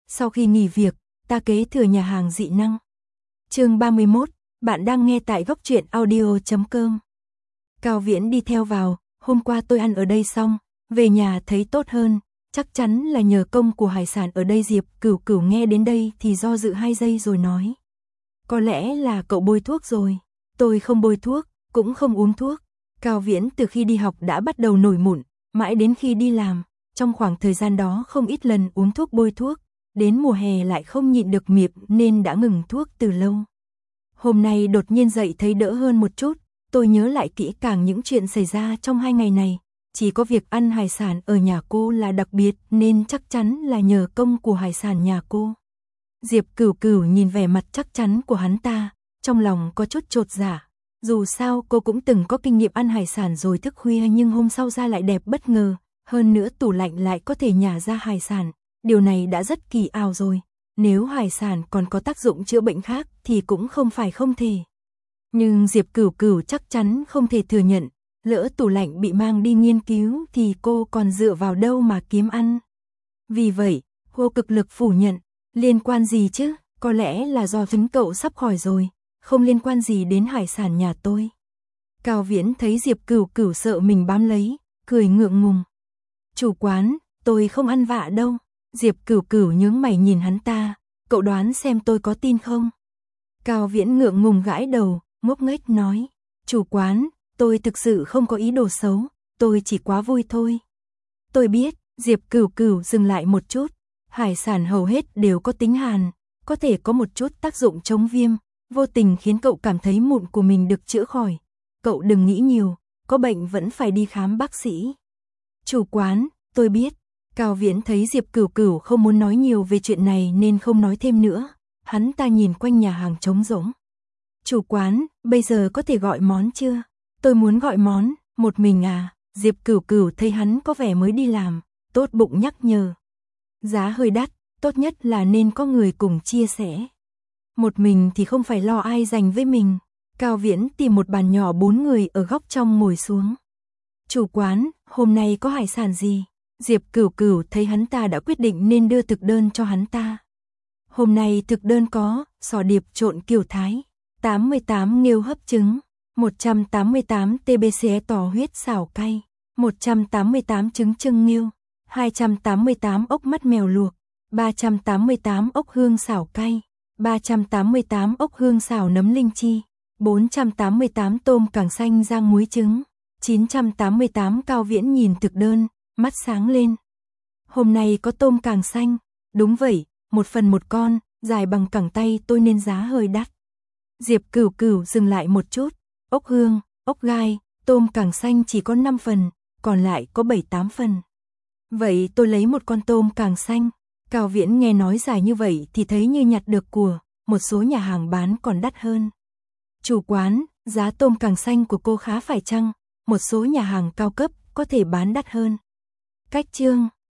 Sau khi nghỉ việc, ta kế thừa nhà hàng dị năng. Chương 31, bạn đang nghe tại góc truyện audio.com. Cao Viễn đi theo vào, hôm qua tôi ăn ở đây xong, về nhà thấy tốt hơn, chắc chắn là nhờ công của hải sản ở đây. Diệp Cửu Cửu nghe đến đây thì do dự 2 giây rồi nói. Có lẽ là cậu bôi thuốc rồi. Tôi không bôi thuốc, cũng không uống thuốc. Cao Viễn từ khi đi học đã bắt đầu nổi mụn, mãi đến khi đi làm, trong khoảng thời gian đó không ít lần uống thuốc bôi thuốc, đến mùa hè lại không nhịn được miệp nên đã ngừng thuốc từ lâu. Hôm nay đột nhiên dậy thấy đỡ hơn một chút, tôi nhớ lại kỹ càng những chuyện xảy ra trong 2 ngày này, chỉ có việc ăn hải sản ở nhà cô là đặc biệt nên chắc chắn là nhờ công của hải sản nhà cô. Diệp Cửu Cửu nhìn vẻ mặt chắc chắn của hắn ta, trong lòng có chút chột dạ. Dù sao cô cũng từng có kinh nghiệm ăn hải sản rồi thức khuya, nhưng hôm sau ra lại đẹp bất ngờ, hơn nữa tủ lạnh lại có thể nhả ra hải sản, điều này đã rất kỳ ảo rồi. Nếu hải sản còn có tác dụng chữa bệnh khác thì cũng không phải không thể. Nhưng Diệp Cửu Cửu chắc chắn không thể thừa nhận, lỡ tủ lạnh bị mang đi nghiên cứu thì cô còn dựa vào đâu mà kiếm ăn. Vì vậy, cô cực lực phủ nhận, liên quan gì chứ, có lẽ là do tính cậu sắp khỏi rồi, không liên quan gì đến hải sản nhà tôi. Cao Viễn thấy Diệp Cửu Cửu sợ mình bám lấy, cười ngượng ngùng. Chủ quán, tôi không ăn vạ đâu. Diệp Cửu Cửu nhướng mày nhìn hắn ta, cậu đoán xem tôi có tin không? Cao Viễn ngượng ngùng gãi đầu, ngốc nghếch nói, chủ quán, tôi thực sự không có ý đồ xấu, tôi chỉ quá vui thôi. Tôi biết. Diệp Cửu Cửu dừng lại một chút, hải sản hầu hết đều có tính hàn, có thể có một chút tác dụng chống viêm, vô tình khiến cậu cảm thấy mụn của mình được chữa khỏi. Cậu đừng nghĩ nhiều, có bệnh vẫn phải đi khám bác sĩ. Chủ quán, tôi biết. Cao Viễn thấy Diệp Cửu Cửu không muốn nói nhiều về chuyện này nên không nói thêm nữa. Hắn ta nhìn quanh nhà hàng trống rỗng. Chủ quán, bây giờ có thể gọi món chưa? Tôi muốn gọi món. Một mình à? Diệp Cửu Cửu thấy hắn có vẻ mới đi làm, tốt bụng nhắc nhở. Giá hơi đắt, tốt nhất là nên có người cùng chia sẻ. Một mình thì không phải lo ai dành với mình. Cao Viễn tìm một bàn nhỏ 4 người ở góc trong ngồi xuống. Chủ quán, hôm nay có hải sản gì? Diệp Cửu Cửu thấy hắn ta đã quyết định nên đưa thực đơn cho hắn ta. Hôm nay thực đơn có sò điệp trộn kiểu Thái, 88 nghêu hấp trứng, 188 TBC tò huyết xào cay, 188 trứng trưng nghêu, 288 ốc mắt mèo luộc, 388 ốc hương xào cay, 388 ốc hương xào nấm linh chi, 488 tôm càng xanh rang muối trứng, 988. Cao Viễn nhìn thực đơn, mắt sáng lên. Hôm nay có tôm càng xanh, đúng vậy, 1 phần 1 con, dài bằng cẳng tay tôi nên giá hơi đắt. Diệp Cửu Cửu dừng lại một chút, ốc hương, ốc gai, tôm càng xanh chỉ có 5 phần, còn lại có 7-8 phần. Vậy tôi lấy 1 con tôm càng xanh. Cao Viễn nghe nói dài như vậy thì thấy như nhặt được của, một số nhà hàng bán còn đắt hơn. Chủ quán, giá tôm càng xanh của cô khá phải chăng? Một số nhà hàng cao cấp có thể bán đắt hơn. Cách chương